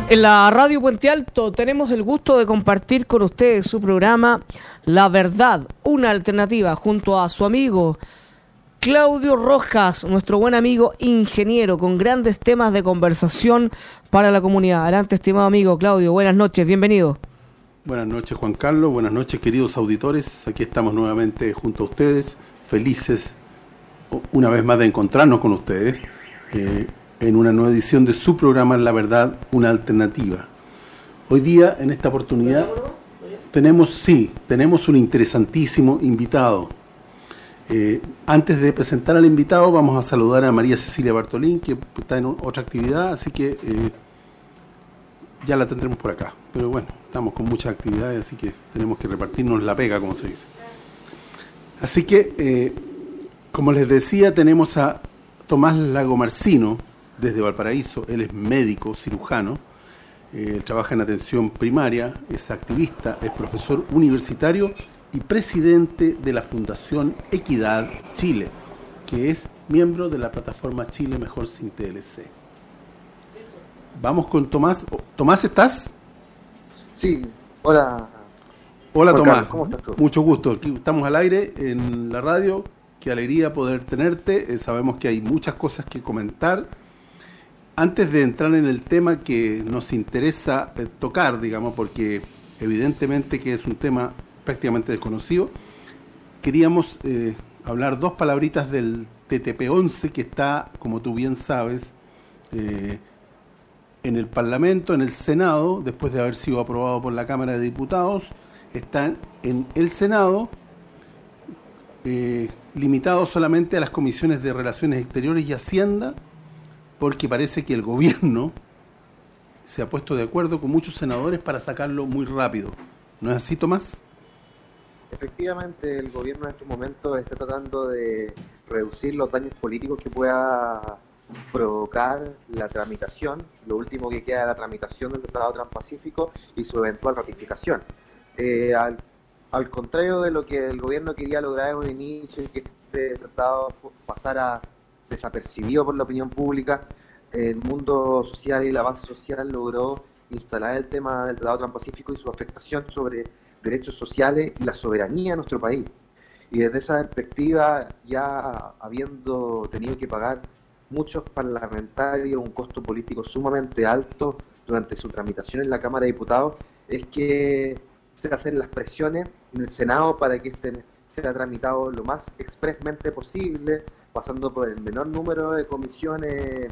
En la Radio Puente Alto tenemos el gusto de compartir con ustedes su programa La Verdad, una alternativa, junto a su amigo Claudio Rojas, nuestro buen amigo ingeniero, con grandes temas de conversación para la comunidad. Adelante, estimado amigo Claudio, buenas noches, bienvenido. Buenas noches, Juan Carlos, buenas noches, queridos auditores. Aquí estamos nuevamente junto a ustedes, felices una vez más de encontrarnos con ustedes en una nueva edición de su programa La Verdad, una alternativa. Hoy día, en esta oportunidad, tenemos un interesantísimo invitado. Antes de presentar al invitado, vamos a saludar a María Cecilia Bartolín, que está en otra actividad, así que ya la tendremos por acá. Pero bueno, estamos con muchas actividades, así que tenemos que repartirnos la pega, como se dice. Así que, como les decía, tenemos a Tomás Lagomarsino, desde Valparaíso. Él es médico, cirujano, trabaja en atención primaria, es activista, es profesor universitario y presidente de la Fundación Equidad Chile, que es miembro de la plataforma Chile Mejor Sin TLC. Vamos con Tomás. Tomás, ¿estás? Sí, hola. Hola Tomás, Carlos, ¿cómo estás tú? Mucho gusto. Aquí estamos al aire en la radio. Qué alegría poder tenerte. Sabemos que hay muchas cosas que comentar. Antes de entrar en el tema que nos interesa tocar, digamos, porque evidentemente que es un tema prácticamente desconocido, queríamos hablar dos palabritas del TTP-11 que está, como tú bien sabes, en el Parlamento, en el Senado, después de haber sido aprobado por la Cámara de Diputados. Están en el Senado, limitado solamente a las comisiones de Relaciones Exteriores y Hacienda, porque parece que el gobierno se ha puesto de acuerdo con muchos senadores para sacarlo muy rápido. ¿No es así, Tomás? Efectivamente, el gobierno en estos momentos está tratando de reducir los daños políticos que pueda provocar la tramitación, lo último que queda de la tramitación del Tratado Transpacífico y su eventual ratificación. Al contrario de lo que el gobierno quería lograr en un inicio, y que este tratado pasara desapercibido por la opinión pública, el mundo social y la base social logró instalar el tema del Tratado Transpacífico y su afectación sobre derechos sociales y la soberanía de nuestro país. Y desde esa perspectiva, ya habiendo tenido que pagar muchos parlamentarios un costo político sumamente alto durante su tramitación en la Cámara de Diputados, es que se hacen las presiones en el Senado para que este sea tramitado lo más expresmente posible, pasando por el menor número de comisiones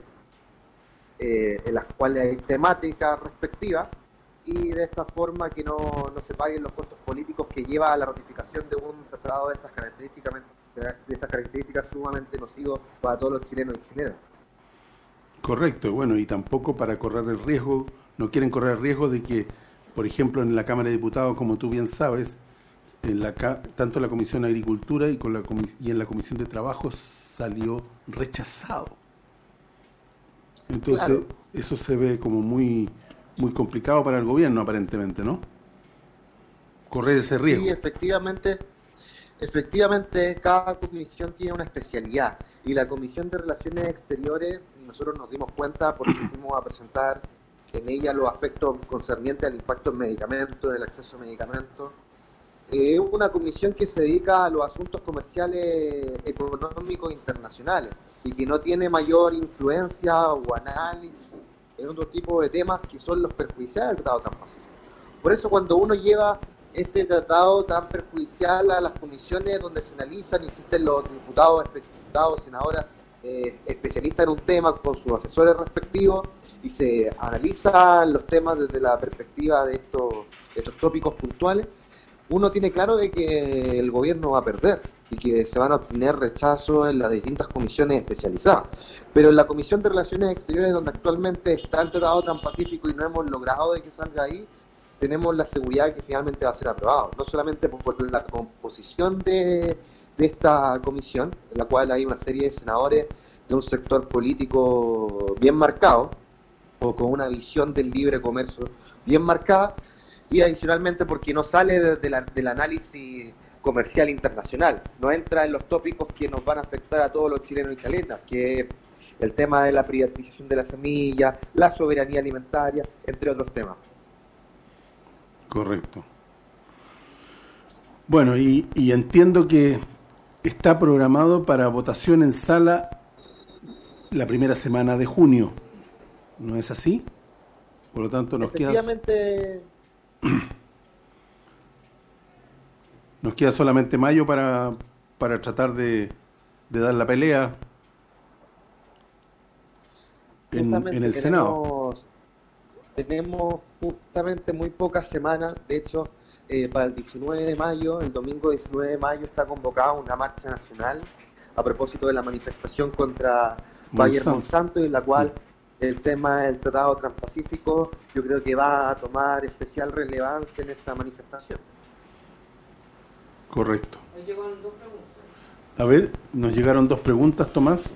en las cuales hay temáticas respectivas, y de esta forma que no se paguen los costos políticos que lleva a la ratificación de un tratado de estas características sumamente nocivos para todos los chilenos y chilenas. Correcto, bueno, y tampoco para correr el riesgo, no quieren correr el riesgo de que, por ejemplo, en la Cámara de Diputados, como tú bien sabes, tanto la Comisión de Agricultura y en la Comisión de Trabajo salió rechazado. Entonces, claro, eso se ve como muy complicado para el gobierno, aparentemente, ¿no? Correr ese riesgo. Sí, efectivamente, cada comisión tiene una especialidad, y la Comisión de Relaciones Exteriores, nosotros nos dimos cuenta porque fuimos a presentar en ella los aspectos concernientes al impacto en medicamentos, el acceso a medicamentos. Es una comisión que se dedica a los asuntos comerciales, económicos internacionales, y que no tiene mayor influencia o análisis en otro tipo de temas que son los perjudiciales del Tratado Transpacífico. Por eso, cuando uno lleva este tratado tan perjudicial a las comisiones donde se analizan, existen los diputados, senadoras, especialistas en un tema con sus asesores respectivos, y se analizan los temas desde la perspectiva de estos tópicos puntuales, uno tiene claro de que el gobierno va a perder y que se van a obtener rechazos en las distintas comisiones especializadas. Pero en la Comisión de Relaciones Exteriores, donde actualmente está el Tratado Transpacífico y no hemos logrado de que salga ahí, tenemos la seguridad de que finalmente va a ser aprobado, no solamente por la composición de esta comisión, en la cual hay una serie de senadores de un sector político bien marcado, o con una visión del libre comercio bien marcada, y adicionalmente porque no sale del análisis comercial internacional, no entra en los tópicos que nos van a afectar a todos los chilenos y chilenas, que el tema de la privatización de la semilla, la soberanía alimentaria, entre otros temas. Correcto. Bueno, y entiendo que está programado para votación en sala la primera semana de junio, ¿no es así? Por lo tanto, nos queda solamente mayo para tratar de dar la pelea en el Senado. Tenemos justamente muy pocas semanas. De hecho, para el 19 de mayo, el domingo 19 de mayo, está convocada una marcha nacional a propósito de la manifestación contra Bayer Monsanto, en la cual el tema del Tratado Transpacífico yo creo que va a tomar especial relevancia en esa manifestación. Correcto. A ver, nos llegaron 2 preguntas, Tomás.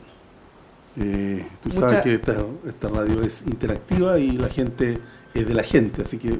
Tú sabes que esta radio es interactiva y la gente es de la gente, así que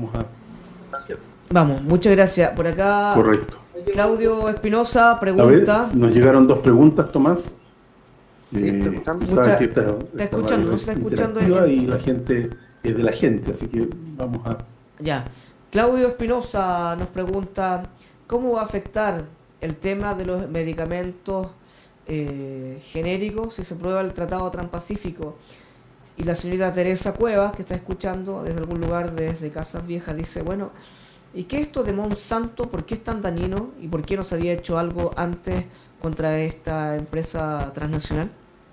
Vamos, muchas gracias. Por acá, correcto. Claudio Espinosa pregunta. A ver, nos llegaron 2 preguntas, Tomás. Sí, estoy escuchando. Tú sabes que esta escuchando, radio es interactiva y la gente es de la gente, así que vamos a... Ya. Claudio Espinosa nos pregunta, ¿cómo va a afectar el tema de los medicamentos genéricos si se aprueba el Tratado Transpacífico? Y la señorita Teresa Cuevas, que está escuchando desde algún lugar, desde Casas Viejas, dice, bueno, ¿y qué es esto de Monsanto? ¿Por qué es tan dañino? ¿Y por qué no se había hecho algo antes contra esta empresa transnacional?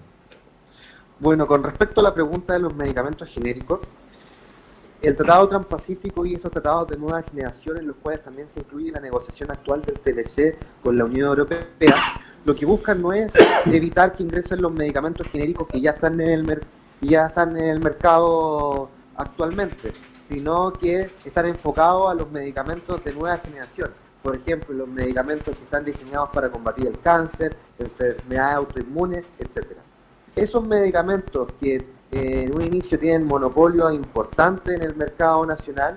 Bueno, con respecto a la pregunta de los medicamentos genéricos, el Tratado Transpacífico y estos tratados de nueva generación, en los cuales también se incluye la negociación actual del TLC con la Unión Europea, lo que buscan no es evitar que ingresen los medicamentos genéricos que ya están en el mercado actualmente, sino que están enfocados a los medicamentos de nueva generación. Por ejemplo, los medicamentos que están diseñados para combatir el cáncer, enfermedades autoinmunes, etcétera. Esos medicamentos que en un inicio tienen monopolio importante en el mercado nacional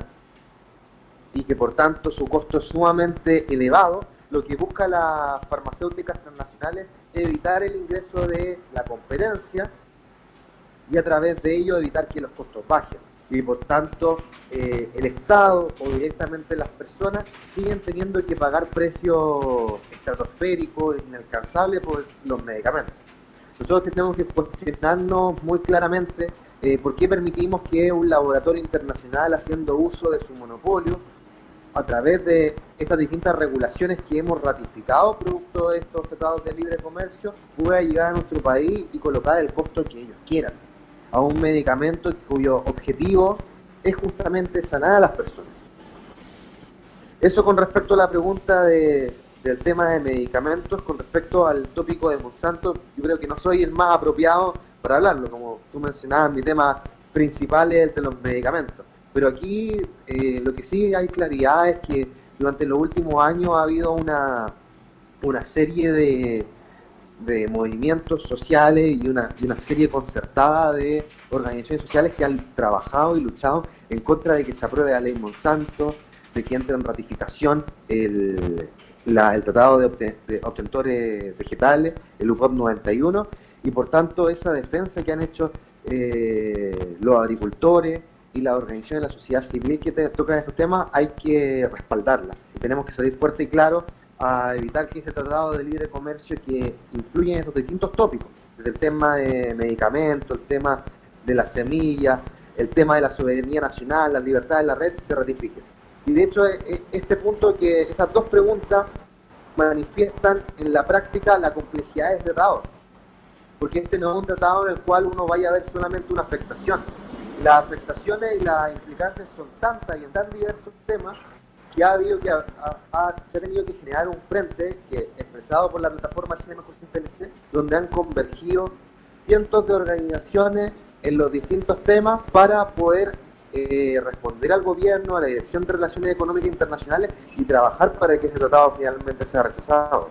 y que por tanto su costo es sumamente elevado, lo que busca las farmacéuticas transnacionales es evitar el ingreso de la competencia y a través de ello evitar que los costos bajen. Y por tanto el Estado o directamente las personas siguen teniendo que pagar precios estratosféricos, inalcanzables por los medicamentos. Nosotros tenemos que cuestionarnos muy claramente por qué permitimos que un laboratorio internacional, haciendo uso de su monopolio, a través de estas distintas regulaciones que hemos ratificado producto de estos tratados de libre comercio, pueda llegar a nuestro país y colocar el costo que ellos quieran a un medicamento cuyo objetivo es justamente sanar a las personas. Eso con respecto a la pregunta del tema de medicamentos. Con respecto al tópico de Monsanto, yo creo que no soy el más apropiado para hablarlo. Como tú mencionabas, mi tema principal es el de los medicamentos. Pero aquí lo que sí hay claridad es que durante los últimos años ha habido una serie de movimientos sociales y una serie concertada de organizaciones sociales que han trabajado y luchado en contra de que se apruebe la ley Monsanto, de que entre en ratificación el Tratado de Obtentores Vegetales, el UPOV 91, y por tanto esa defensa que han hecho los agricultores y las organizaciones de la sociedad civil que tocan estos temas, hay que respaldarla. Y tenemos que salir fuerte y claro a evitar que ese tratado de libre comercio que influye en estos distintos tópicos, desde el tema de medicamentos, el tema de las semillas, el tema de la soberanía nacional, la libertad de la red, se ratifique. Y de hecho, este punto, que estas 2 preguntas manifiestan en la práctica la complejidad del tratado, porque este no es un tratado en el cual uno vaya a ver solamente una afectación. Las afectaciones y las implicancias son tantas y en tan diversos temas que se ha tenido que generar un frente que, expresado por la plataforma Chile Mejor Sin TLC, donde han convergido cientos de organizaciones en los distintos temas para poder responder al gobierno, a la Dirección de Relaciones Económicas Internacionales y trabajar para que ese tratado finalmente sea rechazado.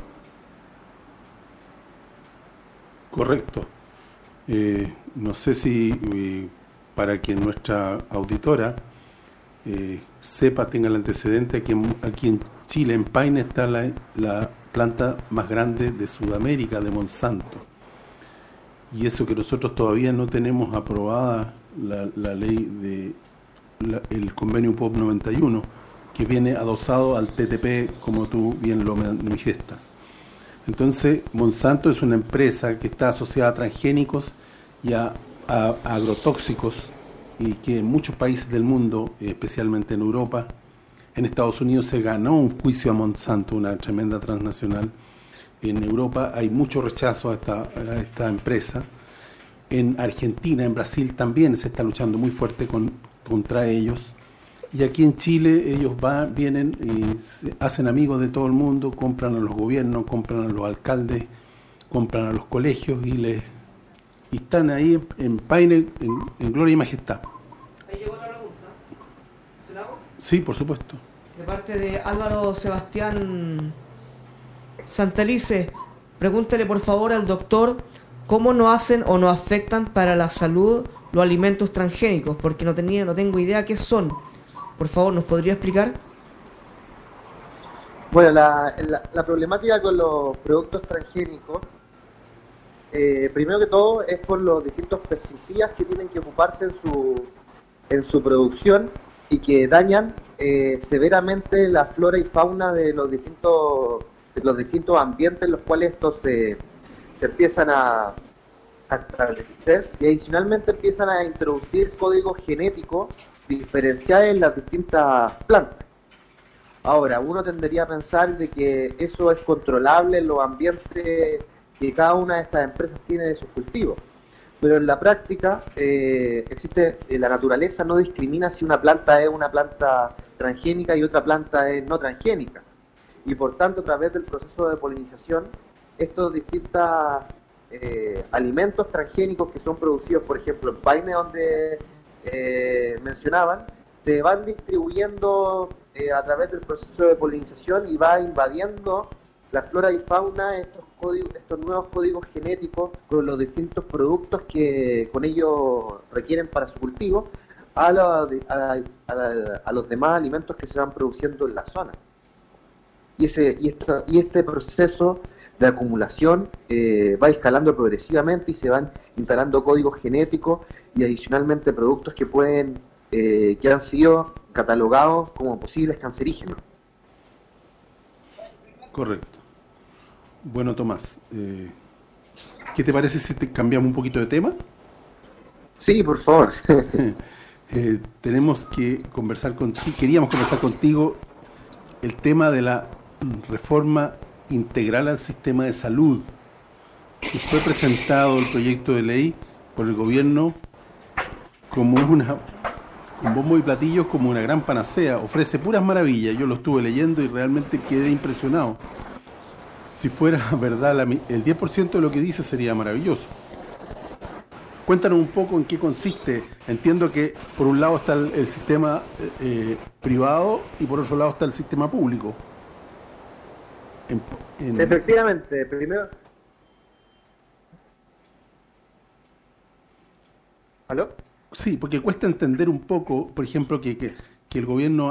Correcto. No sé si para que nuestra auditora sepa, tenga el antecedente, aquí en Chile, en Paine, está la planta más grande de Sudamérica de Monsanto. y eso que nosotros todavía no tenemos aprobada la ley el convenio UPOP 91, que viene adosado al TTP, como tú bien lo manifiestas. Entonces, Monsanto es una empresa que está asociada a transgénicos y a agrotóxicos, y que en muchos países del mundo, especialmente en Europa, en Estados Unidos se ganó un juicio a Monsanto, una tremenda transnacional. En Europa hay mucho rechazo a esta empresa. En Argentina, en Brasil también se está luchando muy fuerte contra ellos. Y aquí en Chile ellos vienen y se hacen amigos de todo el mundo, compran a los gobiernos, compran a los alcaldes, compran a los colegios y están ahí en paine, en gloria y majestad. Ahí llegó otra pregunta. ¿Se la hago? Sí, por supuesto. De parte de Álvaro Sebastián Santelice, pregúntele por favor al doctor cómo no hacen o no afectan para la salud los alimentos transgénicos, porque no tengo idea qué son. Por favor, ¿nos podría explicar? Bueno, la problemática con los productos transgénicos, primero que todo, es por los distintos pesticidas que tienen que ocuparse en su producción y que dañan severamente la flora y fauna de los distintos ambientes en los cuales estos se empiezan a establecer, y adicionalmente empiezan a introducir códigos genéticos diferenciados en las distintas plantas. Ahora, uno tendería a pensar de que eso es controlable en los ambientes que cada una de estas empresas tiene de sus cultivos, pero en la práctica la naturaleza no discrimina si una planta es una planta transgénica y otra planta es no transgénica, y por tanto a través del proceso de polinización estos distintos alimentos transgénicos que son producidos, por ejemplo, en paine, donde mencionaban, se van distribuyendo a través del proceso de polinización y va invadiendo la flora y fauna, estos nuevos códigos genéticos con los distintos productos que con ellos requieren para su cultivo a los demás alimentos que se van produciendo en la zona. Y este proceso de acumulación va escalando progresivamente y se van instalando códigos genéticos y adicionalmente productos que han sido catalogados como posibles cancerígenos. Correcto. Bueno, Tomás, ¿qué te parece si cambiamos un poquito de tema? Sí, por favor. Tenemos que queríamos conversar contigo el tema de la reforma integral al sistema de salud, que fue presentado el proyecto de ley por el gobierno como con bombo y platillos, como una gran panacea. Ofrece puras maravillas. Yo lo estuve leyendo y realmente quedé impresionado. Si fuera verdad, el 10% de lo que dice sería maravilloso. Cuéntanos un poco en qué consiste. Entiendo que por un lado está el sistema privado y por otro lado está el sistema público. Efectivamente, primero... ¿Aló? Sí, porque cuesta entender un poco, por ejemplo, que el gobierno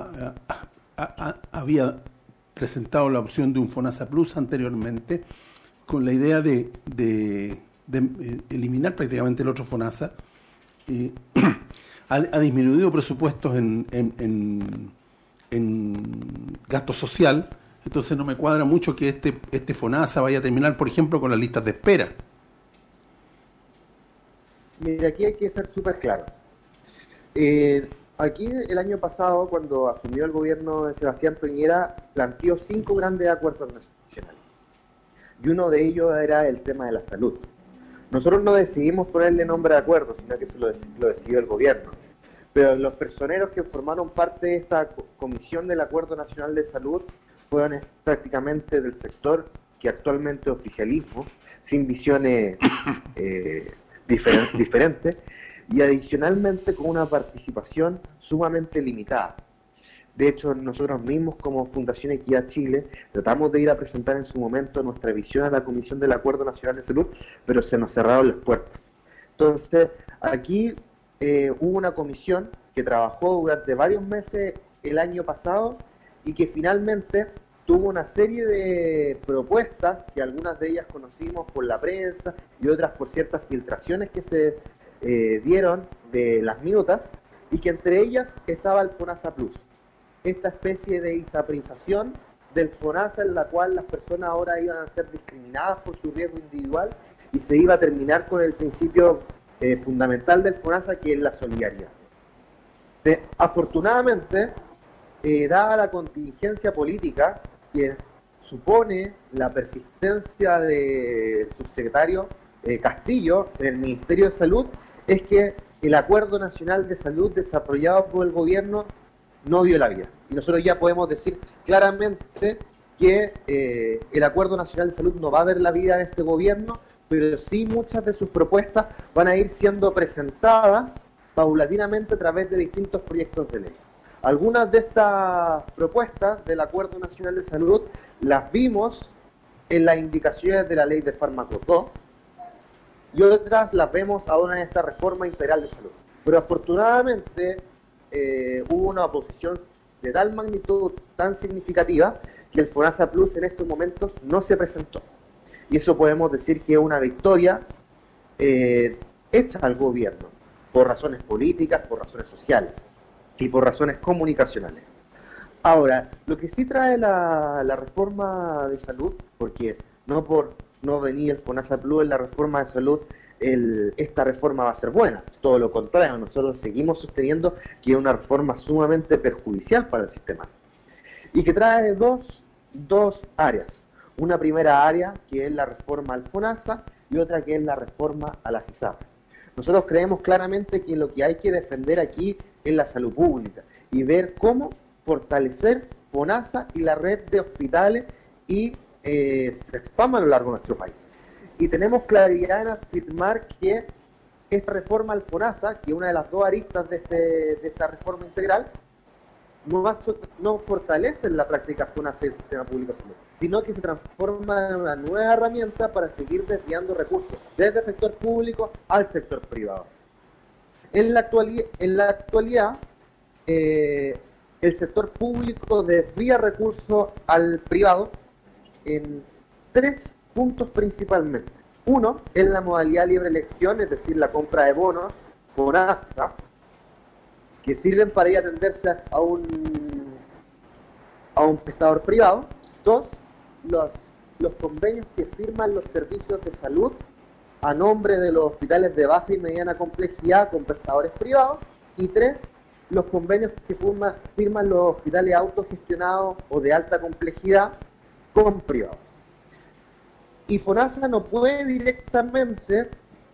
había presentado la opción de un FONASA Plus anteriormente, con la idea de eliminar prácticamente el otro FONASA. Ha disminuido presupuestos en gasto social, entonces no me cuadra mucho que este FONASA vaya a terminar, por ejemplo, con las listas de espera. Mira, aquí hay que ser súper claro. Aquí el año pasado, cuando asumió el gobierno de Sebastián Piñera, planteó 5 grandes acuerdos nacionales. Y uno de ellos era el tema de la salud. Nosotros no decidimos ponerle nombre de acuerdo, sino que lo decidió el gobierno. Pero los personeros que formaron parte de esta comisión del Acuerdo Nacional de Salud fueron prácticamente del sector que actualmente es oficialismo, sin visiones diferentes, y adicionalmente con una participación sumamente limitada. De hecho, nosotros mismos como Fundación Equidad Chile tratamos de ir a presentar en su momento nuestra visión a la Comisión del Acuerdo Nacional de Salud, pero se nos cerraron las puertas. Entonces, aquí hubo una comisión que trabajó durante varios meses el año pasado y que finalmente tuvo una serie de propuestas, que algunas de ellas conocimos por la prensa y otras por ciertas filtraciones que se dieron de las minutas, y que entre ellas estaba el FONASA Plus, esta especie de isaprización del FONASA en la cual las personas ahora iban a ser discriminadas por su riesgo individual y se iba a terminar con el principio fundamental del FONASA, que es la solidaridad. Afortunadamente, dada la contingencia política que supone la persistencia del subsecretario Castillo en el Ministerio de Salud, es que el Acuerdo Nacional de Salud desarrollado por el gobierno no vio la vida. Y nosotros ya podemos decir claramente que el Acuerdo Nacional de Salud no va a ver la vida de este gobierno, pero sí muchas de sus propuestas van a ir siendo presentadas paulatinamente a través de distintos proyectos de ley. Algunas de estas propuestas del Acuerdo Nacional de Salud las vimos en las indicaciones de la Ley de Fármacos 2, y otras las vemos ahora en esta reforma integral de salud. Pero afortunadamente hubo una oposición de tal magnitud, tan significativa, que el FONASA Plus en estos momentos no se presentó. Y eso podemos decir que es una victoria hecha al gobierno, por razones políticas, por razones sociales y por razones comunicacionales. Ahora, lo que sí trae la reforma de salud, porque no por no venir el FONASA Plus en la reforma de salud, esta reforma va a ser buena. Todo lo contrario, nosotros seguimos sosteniendo que es una reforma sumamente perjudicial para el sistema. Y que trae dos áreas. Una primera área, que es la reforma al FONASA, y otra que es la reforma a la CISAP. Nosotros creemos claramente que lo que hay que defender aquí es la salud pública y ver cómo fortalecer FONASA y la red de hospitales y CEFAM a lo largo de nuestro país. Y tenemos claridad en afirmar que esta reforma al FONASA, que es una de las dos aristas de esta reforma integral, no fortalece la práctica FONASA del sistema público de salud, sino que se transforma en una nueva herramienta para seguir desviando recursos desde el sector público al sector privado. En la actualidad, el sector público desvía recursos al privado en 3 puntos principalmente. Uno es la modalidad libre elección, es decir, la compra de bonos, FONASA, que sirven para ir a atenderse a un prestador privado. 2, los convenios que firman los servicios de salud a nombre de los hospitales de baja y mediana complejidad con prestadores privados. Y 3, los convenios que firman los hospitales autogestionados o de alta complejidad con privados. Y FONASA no puede directamente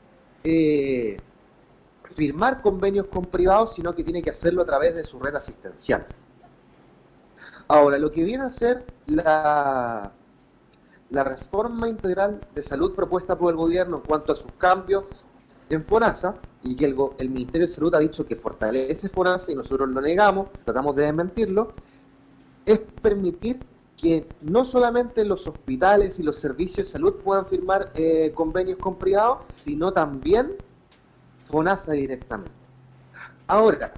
firmar convenios con privados, sino que tiene que hacerlo a través de su red asistencial. Ahora, lo que viene a ser la reforma integral de salud propuesta por el gobierno en cuanto a sus cambios en FONASA, y que el Ministerio de Salud ha dicho que fortalece FONASA y nosotros lo negamos, tratamos de desmentirlo, es permitir que no solamente los hospitales y los servicios de salud puedan firmar convenios con privados, sino también FONASA directamente. Ahora,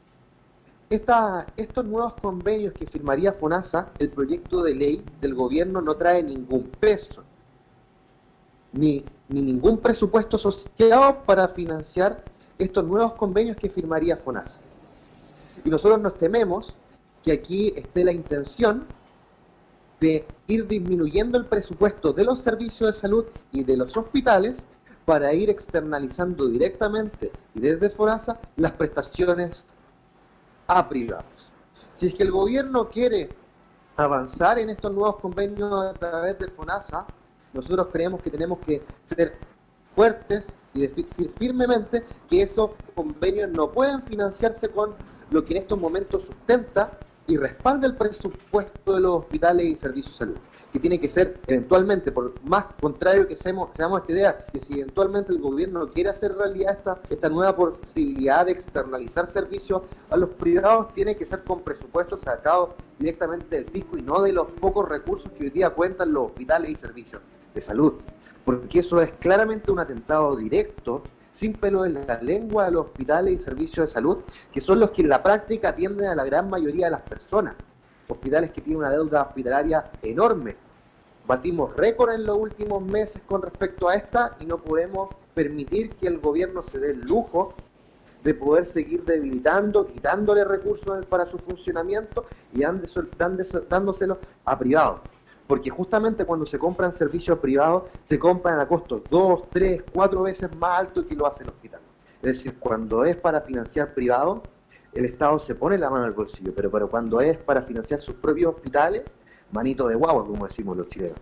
estos nuevos convenios que firmaría FONASA, el proyecto de ley del gobierno no trae ningún peso, ni ningún presupuesto asociado para financiar estos nuevos convenios que firmaría FONASA. Y nosotros nos tememos que aquí esté la intención de ir disminuyendo el presupuesto de los servicios de salud y de los hospitales para ir externalizando directamente y desde FONASA las prestaciones a privados. Si es que el gobierno quiere avanzar en estos nuevos convenios a través de FONASA, nosotros creemos que tenemos que ser fuertes y decir firmemente que esos convenios no pueden financiarse con lo que en estos momentos sustenta y respalda el presupuesto de los hospitales y servicios de salud, que tiene que ser eventualmente, por más contrario que seamos esta idea, que si eventualmente el gobierno quiere hacer realidad esta nueva posibilidad de externalizar servicios a los privados, tiene que ser con presupuestos sacados directamente del fisco y no de los pocos recursos que hoy día cuentan los hospitales y servicios de salud, porque eso es claramente un atentado directo, sin pelo en la lengua, de los hospitales y servicios de salud, que son los que en la práctica atienden a la gran mayoría de las personas. hospitales que tienen una deuda hospitalaria enorme. Batimos récord en los últimos meses con respecto a esta y no podemos permitir que el gobierno se dé el lujo de poder seguir debilitando, quitándole recursos para su funcionamiento y dándoselos a privados. Porque justamente cuando se compran servicios privados, se compran a costos 2, 3, 4 veces más altos que lo hace el hospital. Es decir, cuando es para financiar privado, el Estado se pone la mano en el bolsillo, pero cuando es para financiar sus propios hospitales, manito de guagua, como decimos los chilenos.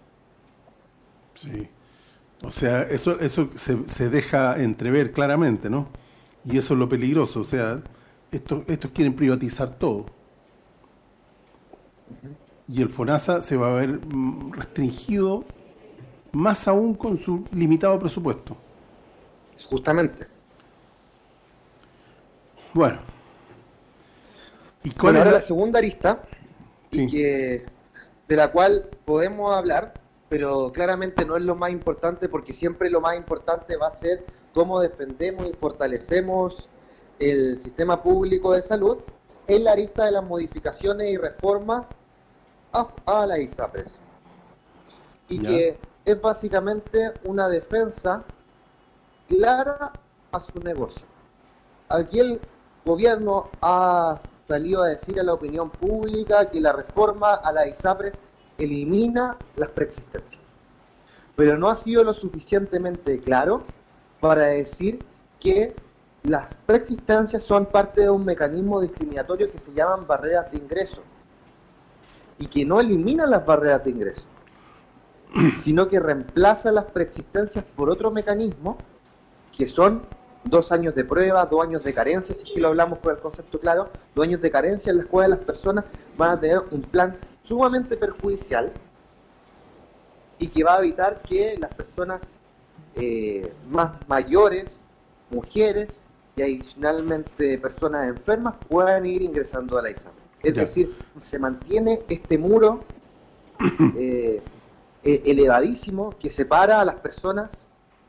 Sí. O sea, eso se deja entrever claramente, ¿no? Y eso es lo peligroso. O sea, estos quieren privatizar todo. Y el FONASA se va a ver restringido más aún con su limitado presupuesto. Justamente. Bueno. ¿Y cuál es ahora la segunda arista? Sí. Y de la cual podemos hablar, pero claramente no es lo más importante, porque siempre lo más importante va a ser cómo defendemos y fortalecemos el sistema público de salud, es la arista de las modificaciones y reformas a la ISAPRES. Y ¿ya? Que es básicamente una defensa clara a su negocio. Aquí el gobierno ha salido a decir a la opinión pública que la reforma a la ISAPRES elimina las preexistencias, pero no ha sido lo suficientemente claro para decir que las preexistencias son parte de un mecanismo discriminatorio que se llaman barreras de ingreso, y que no elimina las barreras de ingreso, sino que reemplaza las preexistencias por otro mecanismo, que son 2 años de prueba, 2 años de carencia, si es que lo hablamos con el concepto claro, 2 años de carencia en las cuales las personas van a tener un plan sumamente perjudicial y que va a evitar que las personas más mayores, mujeres y adicionalmente personas enfermas puedan ir ingresando a la ISAPRES. Es decir, se mantiene este muro elevadísimo que separa a las personas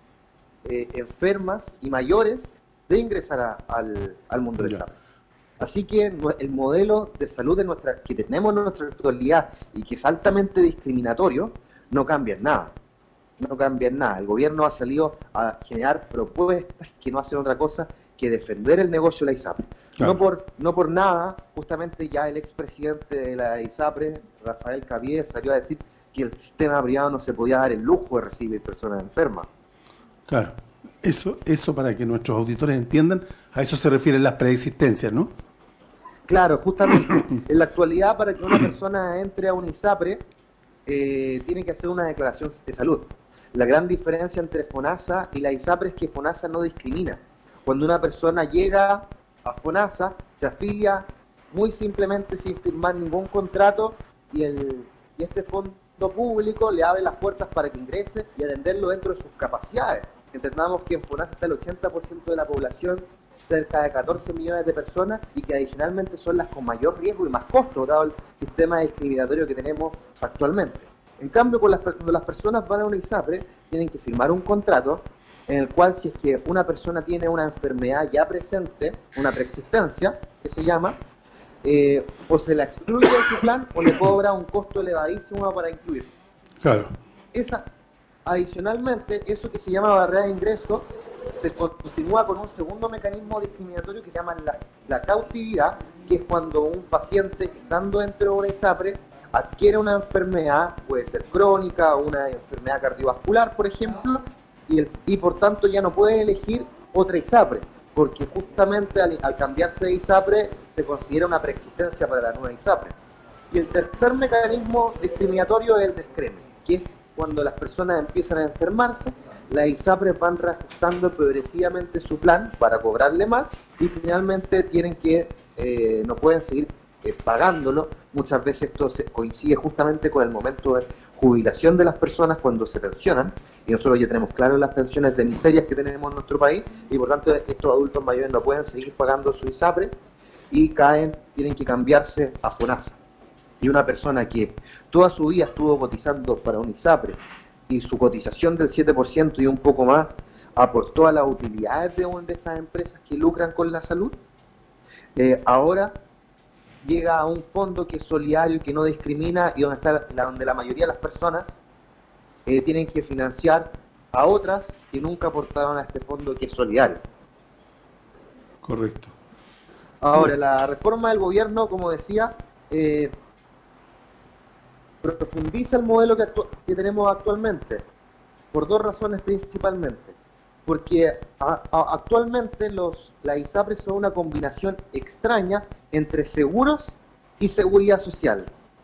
enfermas y mayores de ingresar al mundo del ISAPRES. Así que el modelo de salud que tenemos en nuestra actualidad y que es altamente discriminatorio, no cambia en nada. No cambia en nada. El gobierno ha salido a generar propuestas que no hacen otra cosa que defender el negocio de la ISAPRES. Claro. No por nada, justamente ya el expresidente de la ISAPRES, Rafael Cabié, salió a decir que el sistema privado no se podía dar el lujo de recibir personas enfermas. Claro. Eso para que nuestros auditores entiendan, a eso se refieren las preexistencias, ¿no? Claro, justamente. En la actualidad, para que una persona entre a un ISAPRE, tiene que hacer una declaración de salud. La gran diferencia entre FONASA y la ISAPRE es que FONASA no discrimina. Cuando una persona llega a FONASA, se afilia muy simplemente sin firmar ningún contrato y este fondo público le abre las puertas para que ingrese y atenderlo dentro de sus capacidades. Entendamos que en FONASA está el 80% de la población, cerca de 14 millones de personas, y que adicionalmente son las con mayor riesgo y más costo, dado el sistema discriminatorio que tenemos actualmente. En cambio, cuando las personas van a una ISAPRE, tienen que firmar un contrato en el cual, si es que una persona tiene una enfermedad ya presente, una preexistencia, que se llama, o se la excluye de su plan o le cobra un costo elevadísimo para incluirse. Claro. Adicionalmente, eso que se llama barrera de ingreso se continúa con un segundo mecanismo discriminatorio que se llama la cautividad, que es cuando un paciente, estando dentro de una ISAPRE, adquiere una enfermedad, puede ser crónica o una enfermedad cardiovascular, por ejemplo, y por tanto ya no puede elegir otra ISAPRE, porque justamente al cambiarse de ISAPRE se considera una preexistencia para la nueva ISAPRE. Y el tercer mecanismo discriminatorio es el descreme, que es cuando las personas empiezan a enfermarse, las ISAPRES van reajustando progresivamente su plan para cobrarle más y finalmente no pueden seguir pagándolo. Muchas veces esto coincide justamente con el momento de jubilación de las personas cuando se pensionan, y nosotros ya tenemos claro las pensiones de miserias que tenemos en nuestro país, y por tanto estos adultos mayores no pueden seguir pagando su ISAPRE y tienen que cambiarse a FONASA. Y una persona que toda su vida estuvo cotizando para un ISAPRE y su cotización del 7% y un poco más aportó a las utilidades de estas empresas que lucran con la salud, ahora llega a un fondo que es solidario, que no discrimina y donde la mayoría de las personas tienen que financiar a otras que nunca aportaron a este fondo que es solidario. Correcto. Ahora, la reforma del gobierno, como decía, profundiza el modelo que tenemos actualmente, por dos razones principalmente. Porque actualmente las ISAPRES son una combinación extraña entre seguros y seguridad social,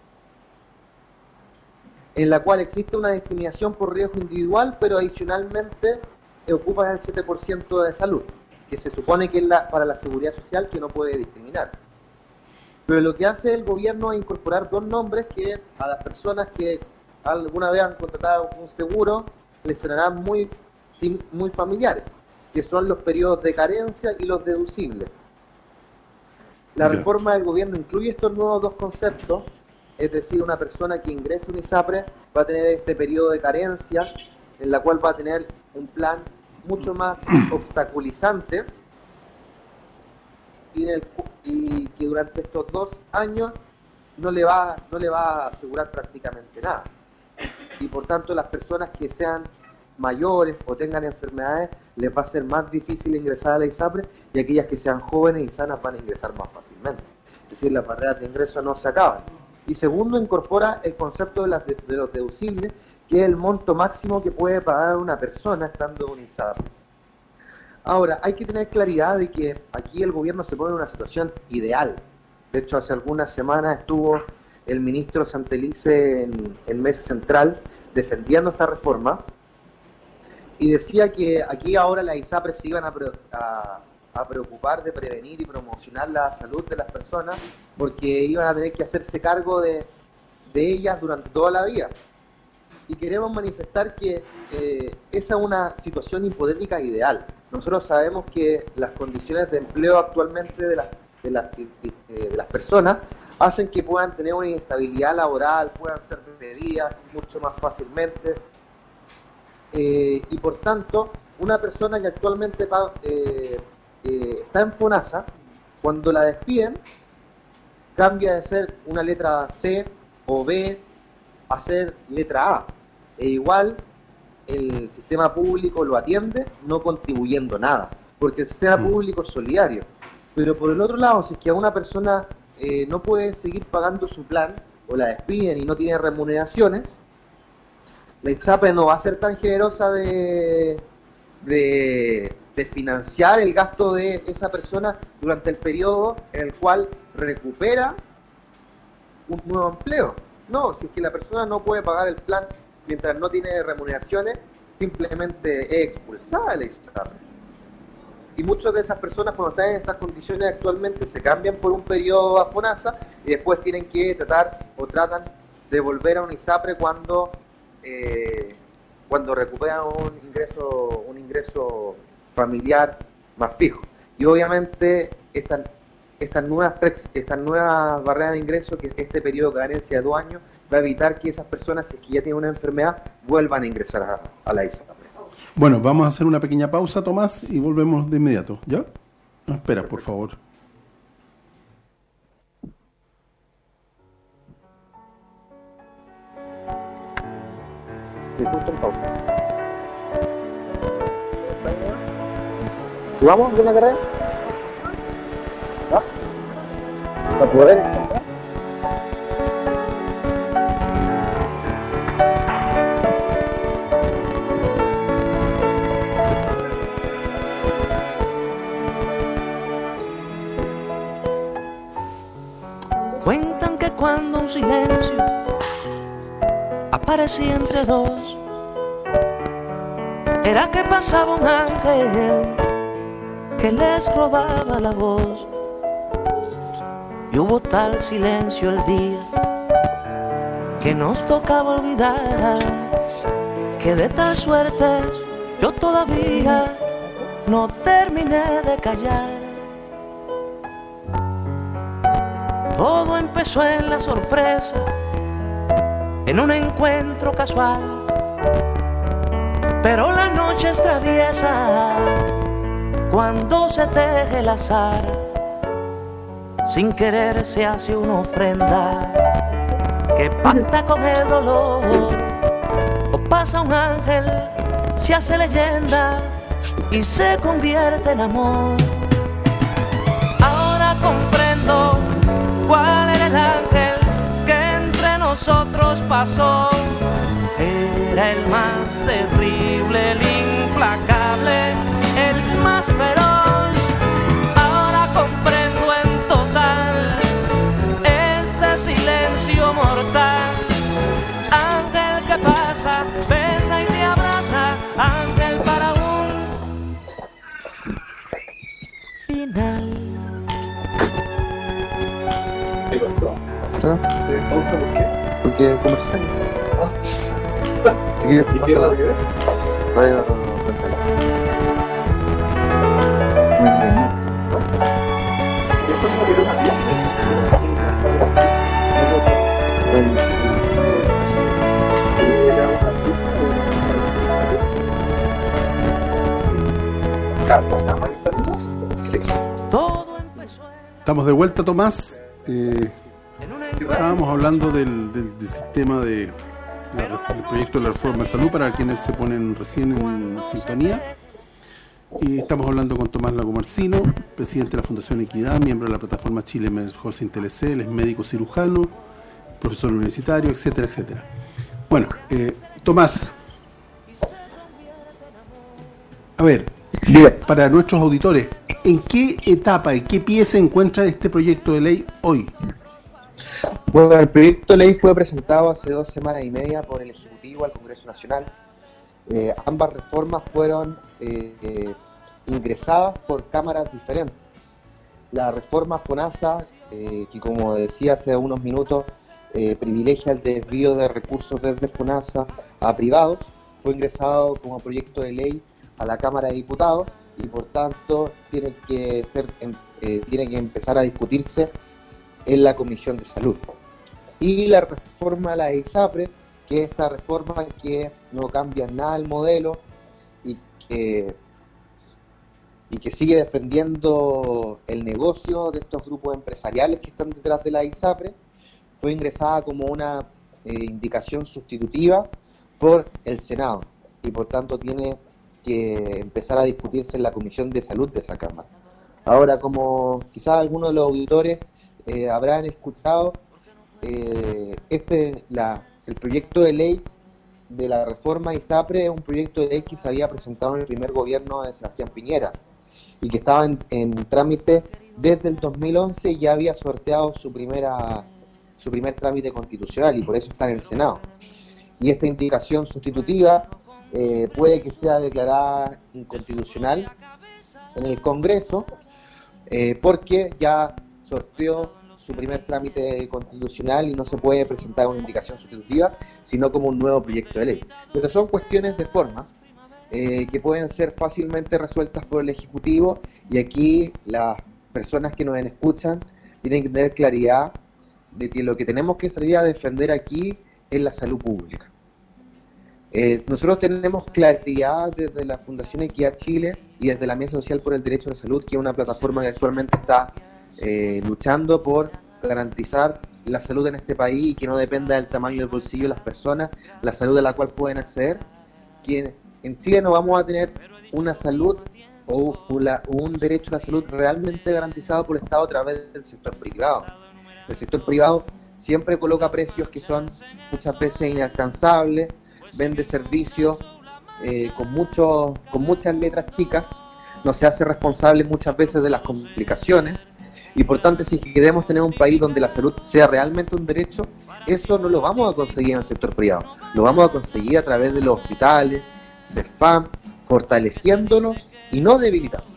en la cual existe una discriminación por riesgo individual, pero adicionalmente ocupan el 7% de salud, que se supone que es para la seguridad social, que no puede discriminar. Pero lo que hace el gobierno es incorporar dos nombres que a las personas que alguna vez han contratado un seguro les sonarán muy familiares, que son los periodos de carencia y los deducibles. La reforma del gobierno incluye estos nuevos dos conceptos, es decir, una persona que ingrese a un ISAPRE va a tener este periodo de carencia, en la cual va a tener un plan mucho más obstaculizante, y que durante estos 2 años no le va a asegurar prácticamente nada. Y por tanto, las personas que sean mayores o tengan enfermedades, les va a ser más difícil ingresar a la ISAPRE, y aquellas que sean jóvenes y sanas van a ingresar más fácilmente. Es decir, las barreras de ingreso no se acaban. Y segundo, incorpora el concepto de los deducibles, que es el monto máximo que puede pagar una persona estando en un ISAPRE. Ahora, hay que tener claridad de que aquí el gobierno se pone en una situación ideal. De hecho, hace algunas semanas estuvo el ministro Santelice en Mesa Central defendiendo esta reforma, y decía que aquí ahora las ISAPRES se iban a preocupar de prevenir y promocionar la salud de las personas, porque iban a tener que hacerse cargo de ellas durante toda la vida. Y queremos manifestar que esa es una situación hipotética ideal. Nosotros sabemos que las condiciones de empleo actualmente de las personas hacen que puedan tener una inestabilidad laboral, puedan ser despedidas mucho más fácilmente, y por tanto, una persona que actualmente está en FONASA, cuando la despiden, cambia de ser una letra C o B a ser letra A. E igual el sistema público lo atiende, no contribuyendo nada, porque el sistema público es solidario. Pero por el otro lado, si es que a una persona no puede seguir pagando su plan, o la despiden y no tiene remuneraciones, la ISAPRE no va a ser tan generosa de financiar el gasto de esa persona durante el periodo en el cual recupera un nuevo empleo. No, si es que la persona no puede pagar el plan mientras no tiene remuneraciones, simplemente es expulsada de la ISAPRE. Y muchas de esas personas, cuando están en estas condiciones actualmente, se cambian por un periodo a FONASA y después tienen que tratan de volver a un ISAPRE cuando recuperan un ingreso familiar más fijo. Y obviamente estas nuevas barreras de ingreso, que este periodo de carencia de 2 años, va a evitar que esas personas, si es que ya tienen una enfermedad, vuelvan a ingresar a la ISAPRE. Bueno, vamos a hacer una pequeña pausa, Tomás, y volvemos de inmediato, ¿ya? No, espera, por favor. ¿Subamos de una carrera? ¿No? ¿Para poder encontrar? Cuentan que cuando un silencio aparecía entre dos, era que pasaba un ángel que les robaba la voz. Y hubo tal silencio el día que nos tocaba olvidar, que de tal suerte yo todavía no terminé de callar. Todo empezó en la sorpresa, en un encuentro casual, pero la noche es traviesa cuando se teje el azar. sin querer se hace una ofrenda que pacta con el dolor, o pasa un ángel, se hace leyenda y se convierte en amor. Ahora comprendo cuál era el ángel que entre nosotros pasó. Era el más terrible, el implacable, el más feroz. Ahora comprendo en total este silencio mortal. Ángel que pasa, besa y te abraza, ángel para un final. ¿Pausa por qué? Porque comercial. Si quieres pasar la radio Estamos de vuelta, Tomás. Estábamos hablando del sistema del proyecto de la reforma de salud para quienes se ponen recién en sintonía. Y estamos hablando con Tomás Lago Marcino, presidente de la Fundación Equidad, miembro de la plataforma Chile Mejor Sin TLC, él es médico cirujano, profesor universitario, etcétera, etcétera. Bueno, Tomás, a ver, para nuestros auditores, ¿en qué etapa, en qué pie se encuentra este proyecto de ley hoy? Bueno, el proyecto de ley fue presentado hace 2 semanas y media por el Ejecutivo al Congreso Nacional. Ambas reformas fueron ingresadas por cámaras diferentes. La reforma FONASA, que como decía hace unos minutos, privilegia el desvío de recursos desde FONASA a privados, fue ingresado como proyecto de ley a la Cámara de Diputados y por tanto tiene que empezar a discutirse en la Comisión de Salud. Y la reforma a la ISAPRE, que es esta reforma que no cambia nada el modelo y que sigue defendiendo el negocio de estos grupos empresariales que están detrás de la ISAPRE, fue ingresada como una indicación sustitutiva por el Senado y por tanto tiene que empezar a discutirse en la Comisión de Salud de esa Cámara. Ahora, como quizás algunos de los auditores habrán escuchado, el proyecto de ley de la reforma ISAPRE es un proyecto de ley que se había presentado en el primer gobierno de Sebastián Piñera y que estaba en trámite desde el 2011 y ya había sorteado su primer trámite constitucional y por eso está en el Senado. Y esta indicación sustitutiva puede que sea declarada inconstitucional en el Congreso porque ya sorteó su primer trámite constitucional y no se puede presentar una indicación sustitutiva, sino como un nuevo proyecto de ley. Pero son cuestiones de forma que pueden ser fácilmente resueltas por el Ejecutivo y aquí las personas que nos escuchan tienen que tener claridad de que lo que tenemos que salir a defender aquí es la salud pública. Nosotros tenemos claridad desde la Fundación Equidad Chile y desde la Mesa Social por el Derecho a la Salud, que es una plataforma que actualmente está luchando por garantizar la salud en este país y que no dependa del tamaño del bolsillo de las personas, la salud a la cual pueden acceder. Que en Chile no vamos a tener una salud o un derecho a la salud realmente garantizado por el Estado a través del sector privado. El sector privado siempre coloca precios que son muchas veces inalcanzables, vende servicios con muchas letras chicas, no se hace responsable muchas veces de las complicaciones y por tanto si queremos tener un país donde la salud sea realmente un derecho, eso no lo vamos a conseguir en el sector privado, lo vamos a conseguir a través de los hospitales, CEFAM, fortaleciéndolos y no debilitándolos.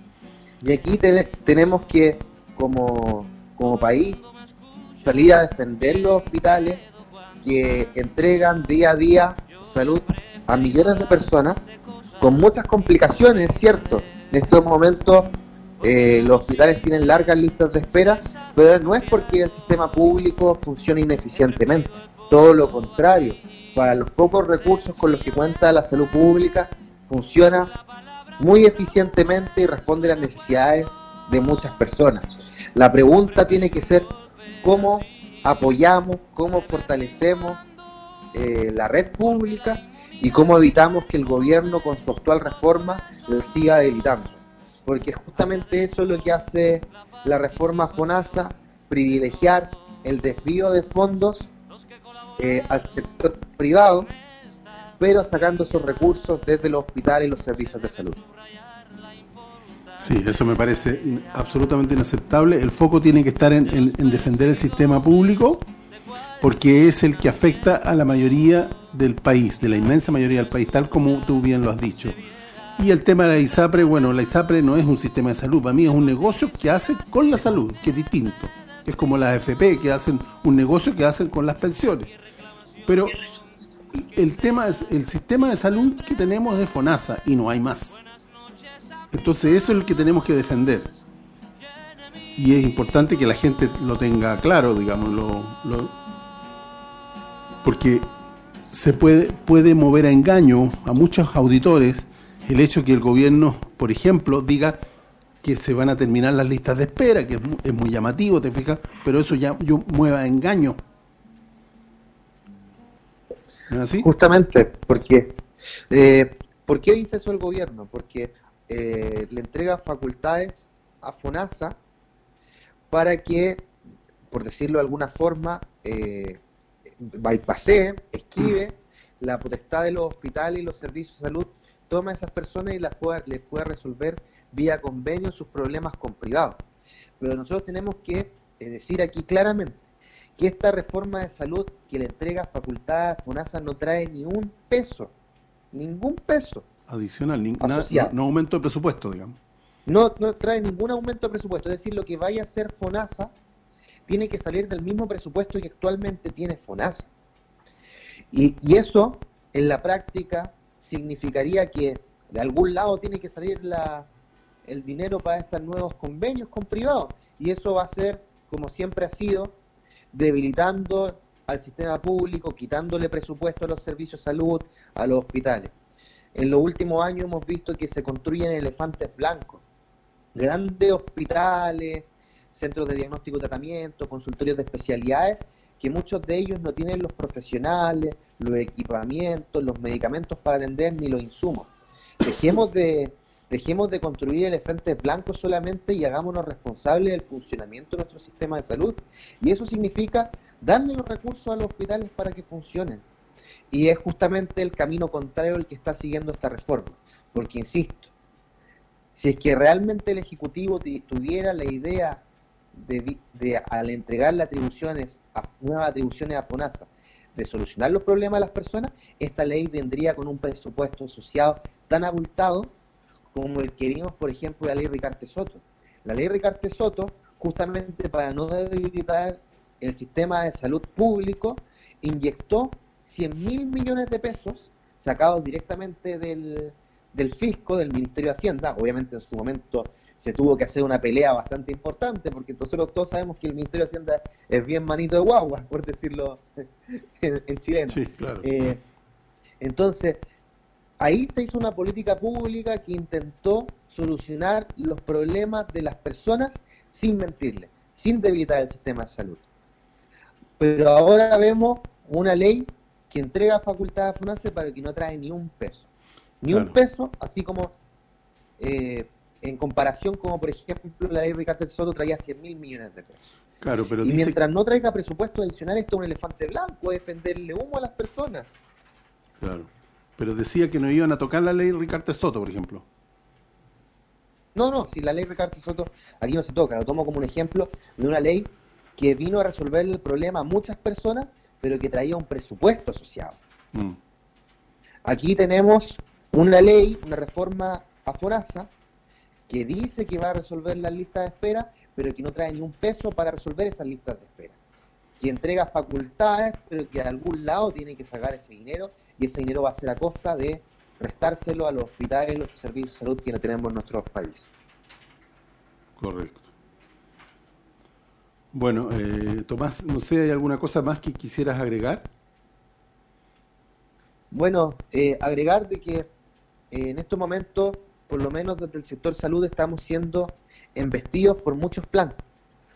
Y aquí tenemos que como país salir a defender los hospitales que entregan día a día salud a millones de personas con muchas complicaciones, es cierto. En estos momentos los hospitales tienen largas listas de espera, pero no es porque el sistema público funcione ineficientemente, todo lo contrario. Para los pocos recursos con los que cuenta la salud pública funciona muy eficientemente y responde a las necesidades de muchas personas. La pregunta tiene que ser cómo apoyamos, cómo fortalecemos la red pública y cómo evitamos que el gobierno con su actual reforma la siga debilitando. Porque justamente eso es lo que hace la reforma FONASA, privilegiar el desvío de fondos al sector privado, pero sacando esos recursos desde los hospitales y los servicios de salud. Sí, eso me parece absolutamente inaceptable. El foco tiene que estar en defender el sistema público, porque es el que afecta a la mayoría del país, de la inmensa mayoría del país, tal como tú bien lo has dicho. Y el tema de la ISAPRE, bueno, la ISAPRE no es un sistema de salud, para mí es un negocio que hace con la salud, que es distinto. Es como las AFP, que hacen un negocio que hacen con las pensiones. Pero el sistema de salud que tenemos es de FONASA y no hay más. Entonces eso es lo que tenemos que defender. Y es importante que la gente lo tenga claro, digamos, porque se puede mover a engaño a muchos auditores el hecho que el gobierno, por ejemplo, diga que se van a terminar las listas de espera, que es muy llamativo, ¿te fijas? Pero eso ya mueve a engaño. ¿No es así? Justamente, porque ¿por qué dice eso el gobierno? Porque le entrega facultades a FONASA para que, por decirlo de alguna forma, bypassee, esquive la potestad de los hospitales y los servicios de salud, toma a esas personas y les pueda resolver vía convenio sus problemas con privados. Pero nosotros tenemos que decir aquí claramente que esta reforma de salud que le entrega facultades a FONASA no trae ni un peso, ningún peso adicional, no aumento de presupuesto, digamos. No trae ningún aumento de presupuesto, es decir, lo que vaya a hacer FONASA tiene que salir del mismo presupuesto que actualmente tiene FONASA. Y eso, en la práctica, significaría que de algún lado tiene que salir el dinero para estos nuevos convenios con privados. Y eso va a ser, como siempre ha sido, debilitando al sistema público, quitándole presupuesto a los servicios de salud, a los hospitales. En los últimos años hemos visto que se construyen elefantes blancos, grandes hospitales, centros de diagnóstico y tratamiento, consultorios de especialidades, que muchos de ellos no tienen los profesionales, los equipamientos, los medicamentos para atender, ni los insumos. Dejemos de construir elefantes blancos solamente y hagámonos responsables del funcionamiento de nuestro sistema de salud. Y eso significa darle los recursos a los hospitales para que funcionen. Y es justamente el camino contrario el que está siguiendo esta reforma. Porque, insisto, si es que realmente el Ejecutivo tuviera la idea de al entregar las nuevas atribuciones a FONASA, de solucionar los problemas de las personas, esta ley vendría con un presupuesto asociado tan abultado como el que vimos, por ejemplo, de la ley Ricarte Soto. La ley Ricarte Soto, justamente para no debilitar el sistema de salud público, inyectó 100.000 millones de pesos sacados directamente del fisco, del Ministerio de Hacienda. Obviamente en su momento se tuvo que hacer una pelea bastante importante, porque nosotros todos sabemos que el Ministerio de Hacienda es bien manito de guagua, por decirlo en chileno. Sí, claro. Entonces, ahí se hizo una política pública que intentó solucionar los problemas de las personas sin mentirle, sin debilitar el sistema de salud. Pero ahora vemos una ley que entrega facultades a FONASA para que no trae ni un peso. Ni un peso, así como en comparación como, por ejemplo, la ley Ricarte Soto traía 100.000 millones de pesos. Claro, pero y mientras no traiga presupuesto adicional, esto es un elefante blanco, es venderle humo a las personas. Claro, pero decía que no iban a tocar la ley Ricarte Soto, por ejemplo. No, si la ley Ricarte Soto aquí no se toca, lo tomo como un ejemplo de una ley que vino a resolver el problema a muchas personas, pero que traía un presupuesto asociado. Aquí tenemos una ley, una reforma a FONASA, que dice que va a resolver las listas de espera, pero que no trae ni un peso para resolver esas listas de espera. Que entrega facultades, pero que de algún lado tiene que sacar ese dinero, y ese dinero va a ser a costa de restárselo a los hospitales y los servicios de salud que no tenemos en nuestros países. Correcto. Bueno, Tomás, no sé, ¿hay alguna cosa más que quisieras agregar? Bueno, agregar de que en estos momentos, por lo menos desde el sector salud, estamos siendo embestidos por muchos planes.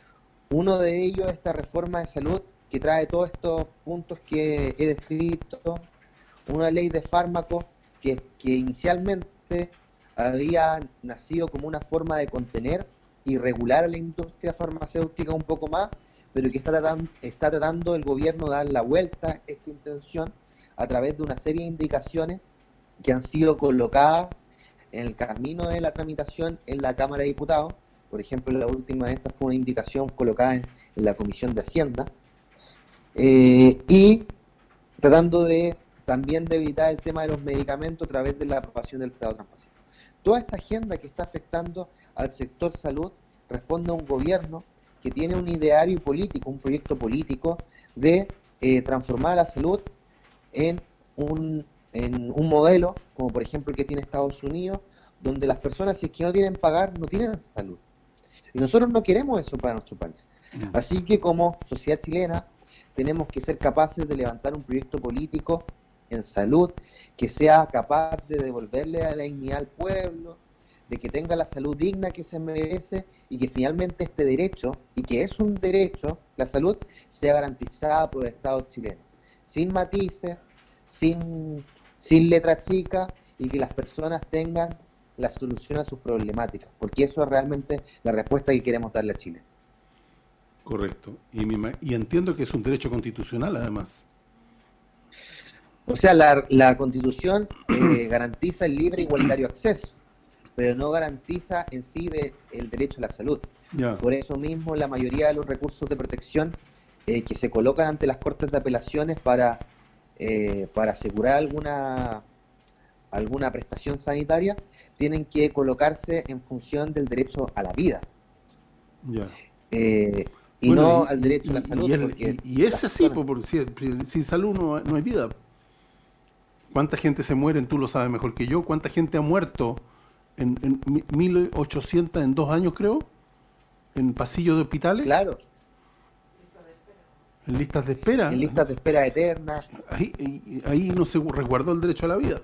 Uno de ellos es esta reforma de salud que trae todos estos puntos que he descrito, una ley de fármacos que inicialmente había nacido como una forma de contener y regular a la industria farmacéutica un poco más, pero que está tratando el gobierno de dar la vuelta a esta intención a través de una serie de indicaciones que han sido colocadas en el camino de la tramitación en la Cámara de Diputados. Por ejemplo, la última de estas fue una indicación colocada en la Comisión de Hacienda, y tratando también de evitar el tema de los medicamentos a través de la aprobación del Tratado Transpacífico. Toda esta agenda que está afectando al sector salud responde a un gobierno que tiene un ideario político, un proyecto político de transformar la salud en un modelo, como por ejemplo el que tiene Estados Unidos, donde las personas, si es que no tienen pagar, no tienen salud. Y nosotros no queremos eso para nuestro país. Así que como sociedad chilena tenemos que ser capaces de levantar un proyecto político en salud que sea capaz de devolverle a la dignidad al pueblo, de que tenga la salud digna que se merece y que finalmente este derecho, y que es un derecho, la salud, sea garantizada por el Estado chileno, sin matices, sin letra chica, y que las personas tengan la solución a sus problemáticas, porque eso es realmente la respuesta que queremos darle a Chile. Correcto. Y entiendo que es un derecho constitucional, además. O sea, la Constitución garantiza el libre e igualitario acceso, pero no garantiza en sí el derecho a la salud. Ya. Por eso mismo la mayoría de los recursos de protección que se colocan ante las Cortes de Apelaciones para asegurar alguna prestación sanitaria tienen que colocarse en función del derecho a la vida. Ya. Y no al derecho a la salud. Y es así, porque sin salud no hay vida. ¿Cuánta gente se muere? Tú lo sabes mejor que yo. ¿Cuánta gente ha muerto en 1800, en 2 años creo? ¿En pasillos de hospitales? Claro. En listas de espera. En listas de espera eternas. Ahí no se resguardó el derecho a la vida.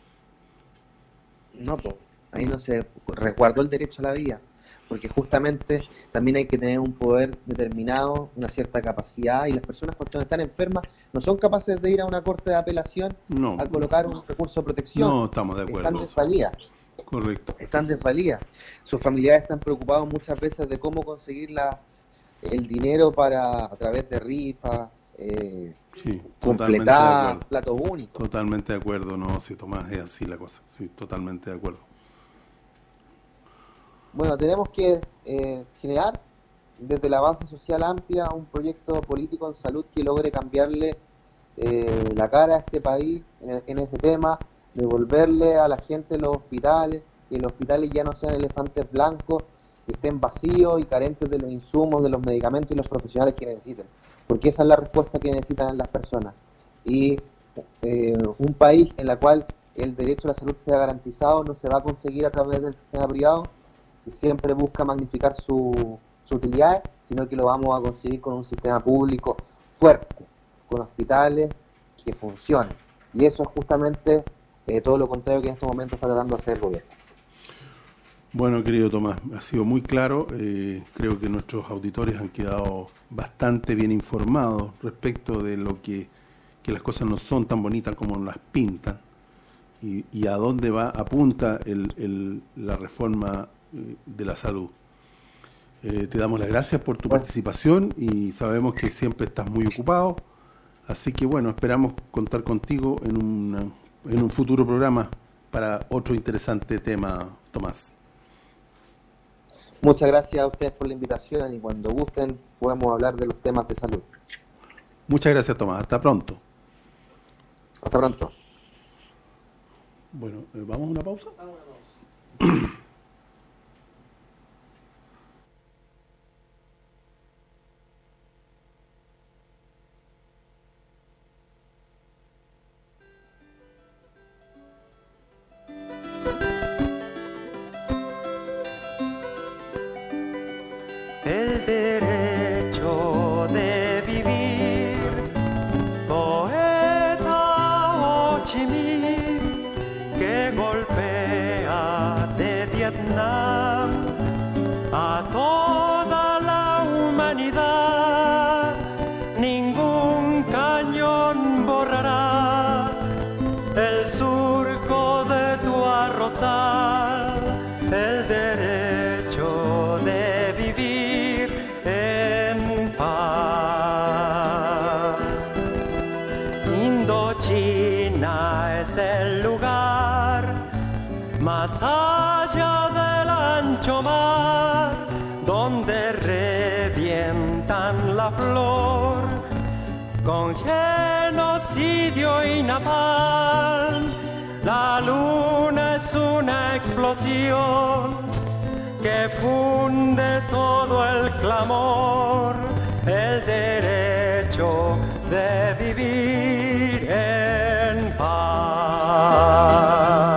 No, ahí no se resguardó el derecho a la vida, porque justamente también hay que tener un poder determinado, una cierta capacidad, y las personas cuando están enfermas no son capaces de ir a una corte de apelación a colocar un recurso de protección. No, estamos de acuerdo. Están desvalidas. Correcto. Están desvalidas. Sus familiares están preocupados muchas veces de cómo conseguir el dinero a través de rifas, completar platos únicos. Totalmente de acuerdo, no, si Tomás, es así la cosa. Sí, totalmente de acuerdo. Bueno, tenemos que generar desde la base social amplia un proyecto político en salud que logre cambiarle la cara a este país en este tema, devolverle a la gente los hospitales, que los hospitales ya no sean elefantes blancos, que estén vacíos y carentes de los insumos, de los medicamentos y los profesionales que necesiten, porque esa es la respuesta que necesitan las personas. Y un país en el cual el derecho a la salud sea garantizado no se va a conseguir a través del sistema privado, que siempre busca magnificar su utilidad, sino que lo vamos a conseguir con un sistema público fuerte, con hospitales que funcionen. Y eso es justamente todo lo contrario que en estos momentos está tratando de hacer el gobierno. Bueno, querido Tomás, ha sido muy claro. Creo que nuestros auditores han quedado bastante bien informados respecto de lo que las cosas no son tan bonitas como las pintan y a dónde apunta la reforma de la salud. Te damos las gracias por tu participación y sabemos que siempre estás muy ocupado, así que bueno, esperamos contar contigo en un futuro programa para otro interesante tema, Tomás. Muchas gracias a ustedes por la invitación y cuando gusten podemos hablar de los temas de salud. Muchas gracias, Tomás. Hasta pronto. Hasta pronto. Bueno, ¿vamos a una pausa? Vamos a una pausa. El derecho de vivir, poeta Ho Chi Minh, que golpea de Vietnam a toda la humanidad. la flor, con genocidio y napalm. La luna es una explosión que funde todo el clamor, el derecho de vivir en paz.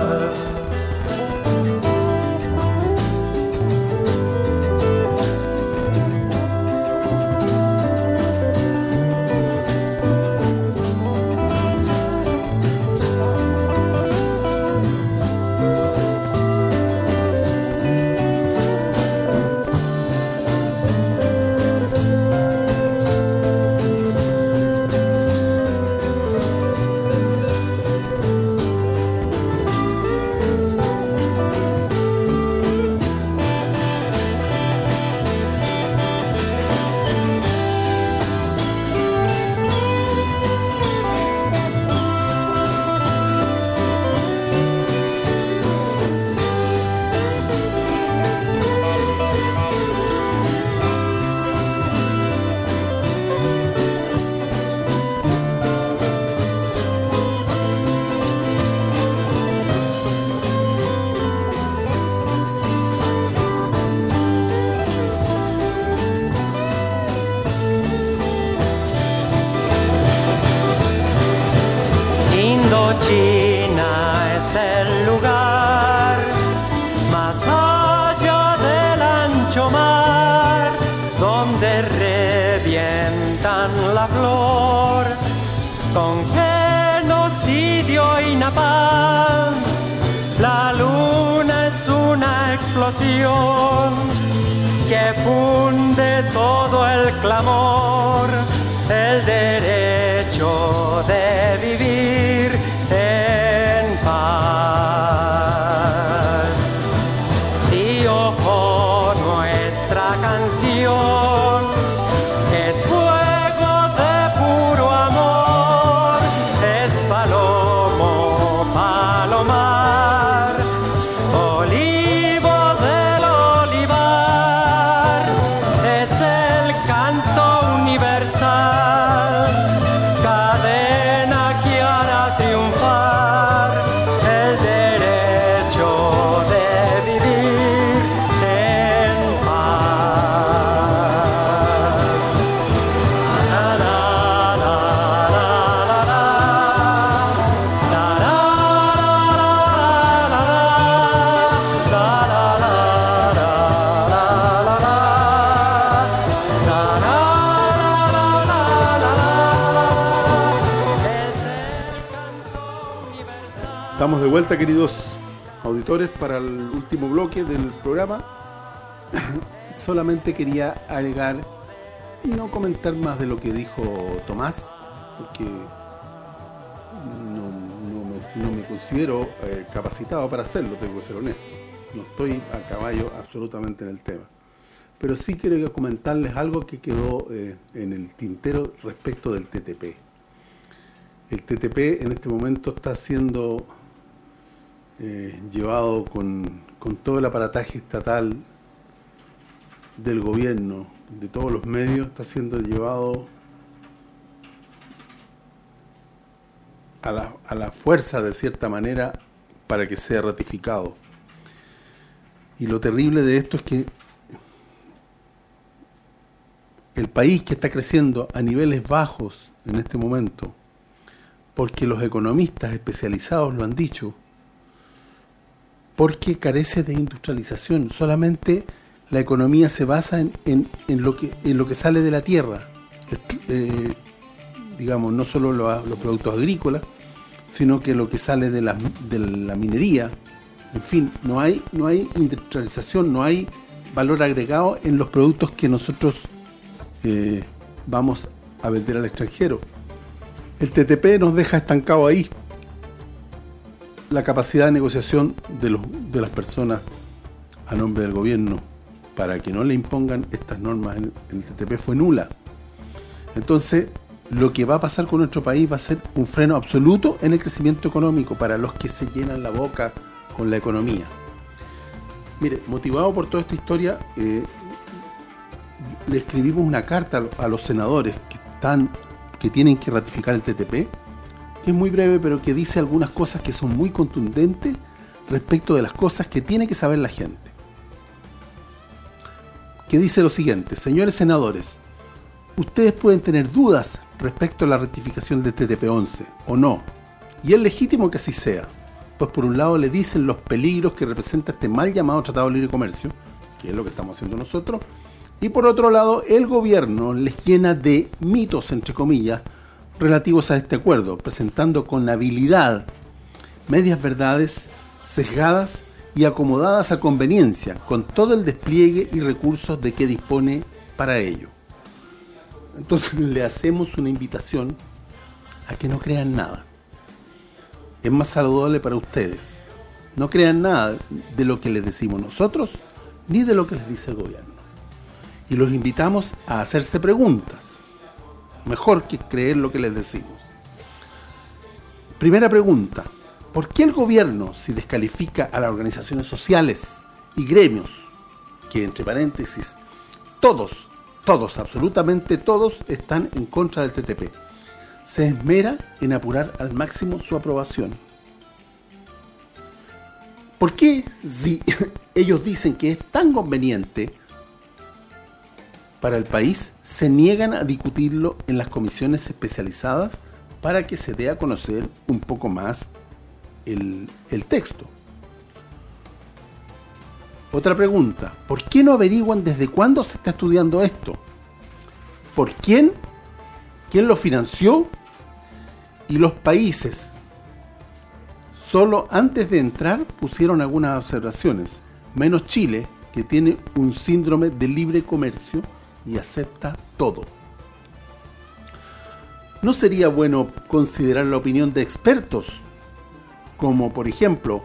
China es el lugar más allá del ancho mar, donde revientan la flor con genocidio y napalm. La luna es una explosión que funde todo el clamor, el derecho de vivir en paz. Y ojo, nuestra canción es fuego de puro amor, es palomo, palomar, olivo del olivar, es el canto universal, cadena que hará triunfar el derecho de vivir en paz. La, la, la, la, la, la, la, la, Estamos de vuelta, queridos auditores, para el último bloque del programa. Solamente quería agregar y no comentar más de lo que dijo Tomás, porque no me considero capacitado para hacerlo, tengo que ser honesto. No estoy a caballo absolutamente en el tema. Pero sí quiero comentarles algo que quedó en el tintero respecto del TTP. El TTP en este momento está siendo llevado con todo el aparataje estatal del gobierno, de todos los medios, está siendo llevado a la fuerza, de cierta manera, para que sea ratificado. Y lo terrible de esto es que el país, que está creciendo a niveles bajos en este momento, porque los economistas especializados lo han dicho, porque carece de industrialización. Solamente la economía se basa en lo que sale de la tierra, digamos, no solo los productos agrícolas, sino que lo que sale de la minería. En fin, no hay industrialización, no hay valor agregado en los productos que nosotros vamos a vender al extranjero. El TTP nos deja estancado ahí. La capacidad de negociación de las personas a nombre del gobierno para que no le impongan estas normas en el TTP fue nula. Entonces, lo que va a pasar con nuestro país va a ser un freno absoluto en el crecimiento económico para los que se llenan la boca con la economía. Mire, motivado por toda esta historia, le escribimos una carta a los senadores que tienen que ratificar el TTP, que es muy breve, pero que dice algunas cosas que son muy contundentes respecto de las cosas que tiene que saber la gente. Que dice lo siguiente: señores senadores, ustedes pueden tener dudas respecto a la ratificación del TTP-11 o no, y es legítimo que así sea, pues por un lado le dicen los peligros que representa este mal llamado Tratado de Libre Comercio, que es lo que estamos haciendo nosotros, y por otro lado el gobierno les llena de mitos, entre comillas, relativos a este acuerdo, presentando con habilidad medias verdades sesgadas y acomodadas a conveniencia, con todo el despliegue y recursos de que dispone para ello. Entonces le hacemos una invitación a que no crean nada. Es más saludable para ustedes. No crean nada de lo que les decimos nosotros, ni de lo que les dice el gobierno. Y los invitamos a hacerse preguntas. Mejor que creer lo que les decimos. Primera pregunta: ¿por qué el gobierno, si descalifica a las organizaciones sociales y gremios, que entre paréntesis, todos, absolutamente todos, están en contra del TTP, se esmera en apurar al máximo su aprobación? ¿Por qué, si ellos dicen que es tan conveniente para el país, se niegan a discutirlo en las comisiones especializadas para que se dé a conocer un poco más el texto? Otra pregunta: ¿por qué no averiguan desde cuándo se está estudiando esto? ¿Por quién? ¿Quién lo financió? Y los países, solo antes de entrar pusieron algunas observaciones, menos Chile, que tiene un síndrome de libre comercio y acepta todo. ¿No sería bueno considerar la opinión de expertos, como por ejemplo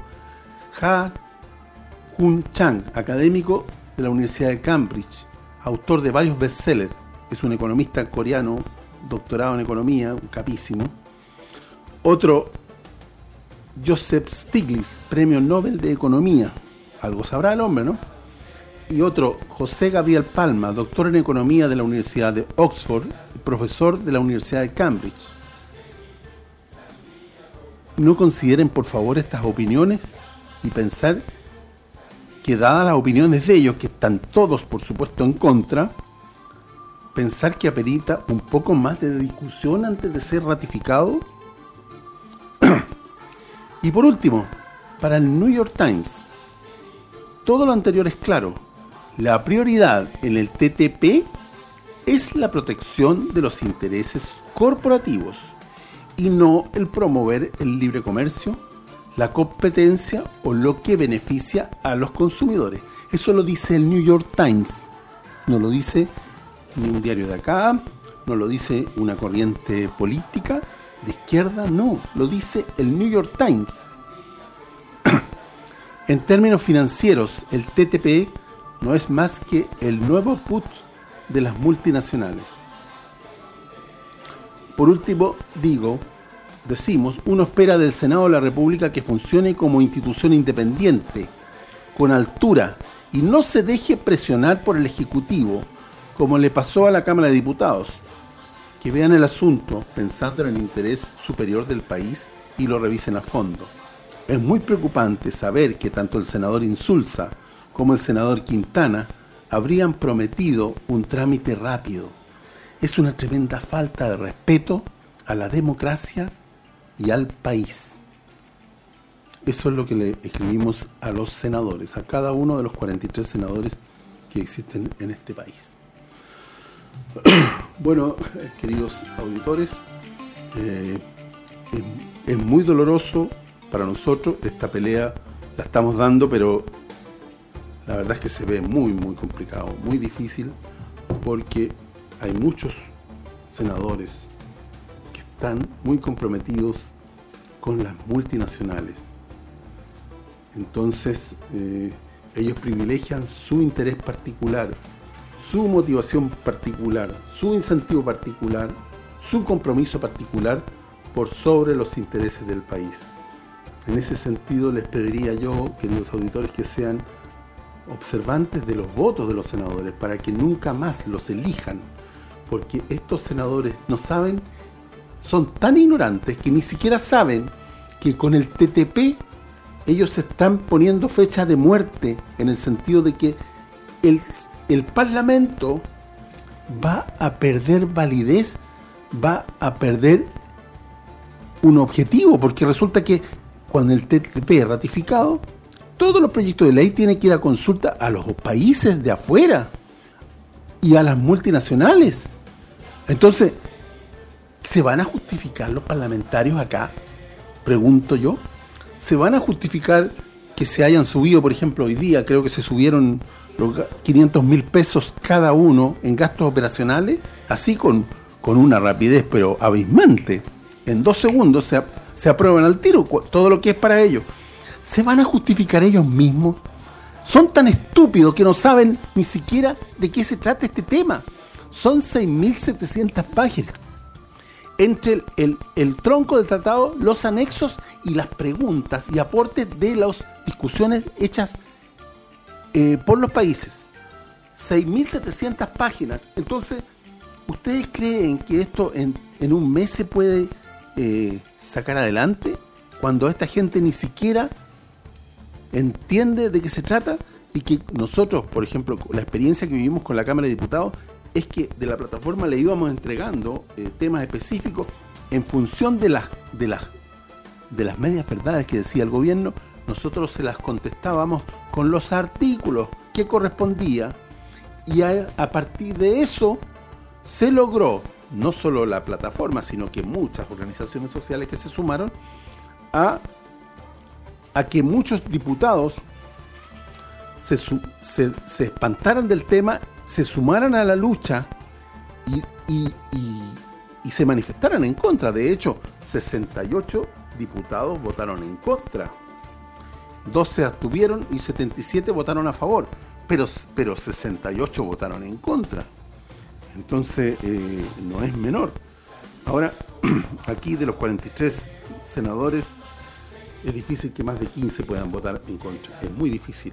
Ha-Joon Chang, académico de la Universidad de Cambridge, autor de varios bestsellers, es un economista coreano, doctorado en economía, capísimo? Otro, Joseph Stiglitz, premio Nobel de Economía, algo sabrá el hombre, ¿no? Y otro, José Gabriel Palma, doctor en economía de la Universidad de Oxford, profesor de la Universidad de Cambridge. No consideren por favor estas opiniones y pensar que, dadas las opiniones de ellos, que están todos por supuesto en contra, pensar que amerita un poco más de discusión antes de ser ratificado. Y por último, para el New York Times, todo lo anterior es claro: la prioridad en el TTP es la protección de los intereses corporativos y no el promover el libre comercio, la competencia o lo que beneficia a los consumidores. Eso lo dice el New York Times, no lo dice ni un diario de acá, no lo dice una corriente política de izquierda, no, lo dice el New York Times. En términos financieros, el TTP no es más que el nuevo put de las multinacionales. Por último, decimos, uno espera del Senado de la República que funcione como institución independiente, con altura, y no se deje presionar por el Ejecutivo, como le pasó a la Cámara de Diputados. Que vean el asunto pensando en el interés superior del país y lo revisen a fondo. Es muy preocupante saber que tanto el senador Insulza como el senador Quintana habrían prometido un trámite rápido. Es una tremenda falta de respeto a la democracia y al país. Eso es lo que le escribimos a los senadores, a cada uno de los 43 senadores que existen en este país. Bueno, queridos auditores, es muy doloroso para nosotros. Esta pelea la estamos dando, pero la verdad es que se ve muy complicado, muy difícil, porque hay muchos senadores que están muy comprometidos con las multinacionales. Entonces, ellos privilegian su interés particular, su motivación particular, su incentivo particular, su compromiso particular por sobre los intereses del país. En ese sentido les pediría yo, queridos auditores, que sean observantes de los votos de los senadores para que nunca más los elijan, porque estos senadores no saben, son tan ignorantes que ni siquiera saben que con el TTP ellos se están poniendo fecha de muerte, en el sentido de que el Parlamento va a perder validez, va a perder un objetivo, porque resulta que cuando el TTP es ratificado, todos los proyectos de ley tienen que ir a consulta a los países de afuera y a las multinacionales. Entonces, ¿se van a justificar los parlamentarios acá? Pregunto yo. ¿Se van a justificar que se hayan subido, por ejemplo, hoy día, creo que se subieron los 500.000 pesos cada uno en gastos operacionales, así con una rapidez pero abismante? En 2 segundos se aprueban al tiro todo lo que es para ellos. ¿Se van a justificar ellos mismos? Son tan estúpidos que no saben ni siquiera de qué se trata este tema. Son 6.700 páginas. Entre el tronco del tratado, los anexos y las preguntas y aportes de las discusiones hechas por los países. 6.700 páginas. Entonces, ¿ustedes creen que esto en un mes se puede sacar adelante? Cuando esta gente ni siquiera entiende de qué se trata, y que nosotros, por ejemplo, la experiencia que vivimos con la Cámara de Diputados es que de la plataforma le íbamos entregando temas específicos en función de las medias verdades que decía el gobierno. Nosotros se las contestábamos con los artículos que correspondía, y a partir de eso se logró, no solo la plataforma, sino que muchas organizaciones sociales que se sumaron a que muchos diputados se espantaran del tema, se sumaran a la lucha y se manifestaran en contra. De hecho, 68 diputados votaron en contra, 12 se abstuvieron y 77 votaron a favor, pero 68 votaron en contra. Entonces, no es menor. Ahora, aquí de los 43 senadores, es difícil que más de 15 puedan votar en contra. Es muy difícil,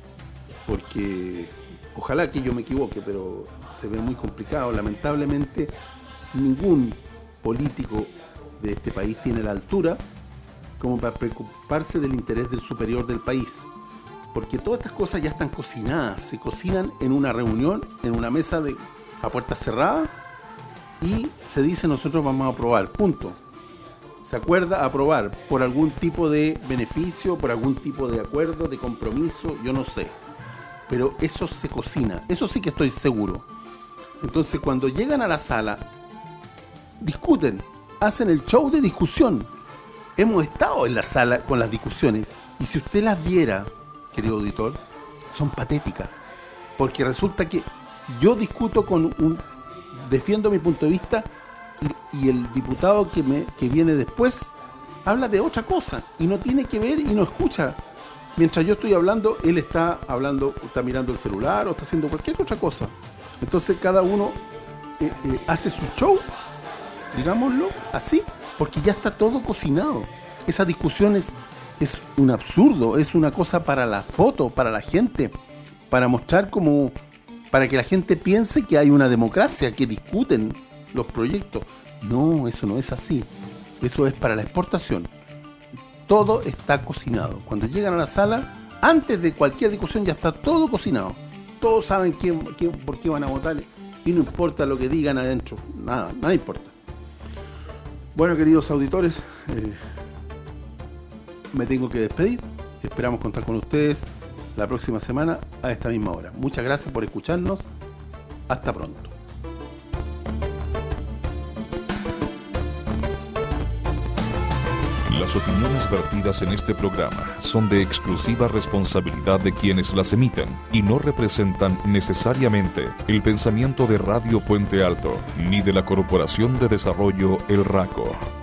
porque ojalá que yo me equivoque, pero se ve muy complicado. Lamentablemente, ningún político de este país tiene la altura como para preocuparse del interés del superior del país, porque todas estas cosas ya están cocinadas, se cocinan en una reunión, en una mesa a puertas cerradas, y se dice: nosotros vamos a aprobar, punto. Se acuerda aprobar por algún tipo de beneficio, por algún tipo de acuerdo, de compromiso, yo no sé, pero eso se cocina, eso sí que estoy seguro. Entonces, cuando llegan a la sala, discuten, hacen el show de discusión. Hemos estado en la sala con las discusiones, y si usted las viera, querido auditor, son patéticas, porque resulta que yo discuto defiendo mi punto de vista, y el diputado que viene después habla de otra cosa, y no tiene que ver y no escucha. Mientras yo estoy hablando, él está hablando, está mirando el celular o está haciendo cualquier otra cosa. Entonces cada uno hace su show, digámoslo así, porque ya está todo cocinado. Esa discusión es un absurdo, es una cosa para la foto, para la gente, para mostrar para que la gente piense que hay una democracia, que discuten los proyectos. No, eso no es así. Eso es para la exportación. Todo está cocinado. Cuando llegan a la sala, antes de cualquier discusión ya está todo cocinado. Todos saben por qué van a votar, y no importa lo que digan adentro. Nada importa. Bueno, queridos auditores, me tengo que despedir. Esperamos contar con ustedes la próxima semana a esta misma hora. Muchas gracias por escucharnos. Hasta pronto. Las opiniones vertidas en este programa son de exclusiva responsabilidad de quienes las emiten y no representan necesariamente el pensamiento de Radio Puente Alto ni de la Corporación de Desarrollo El Raco.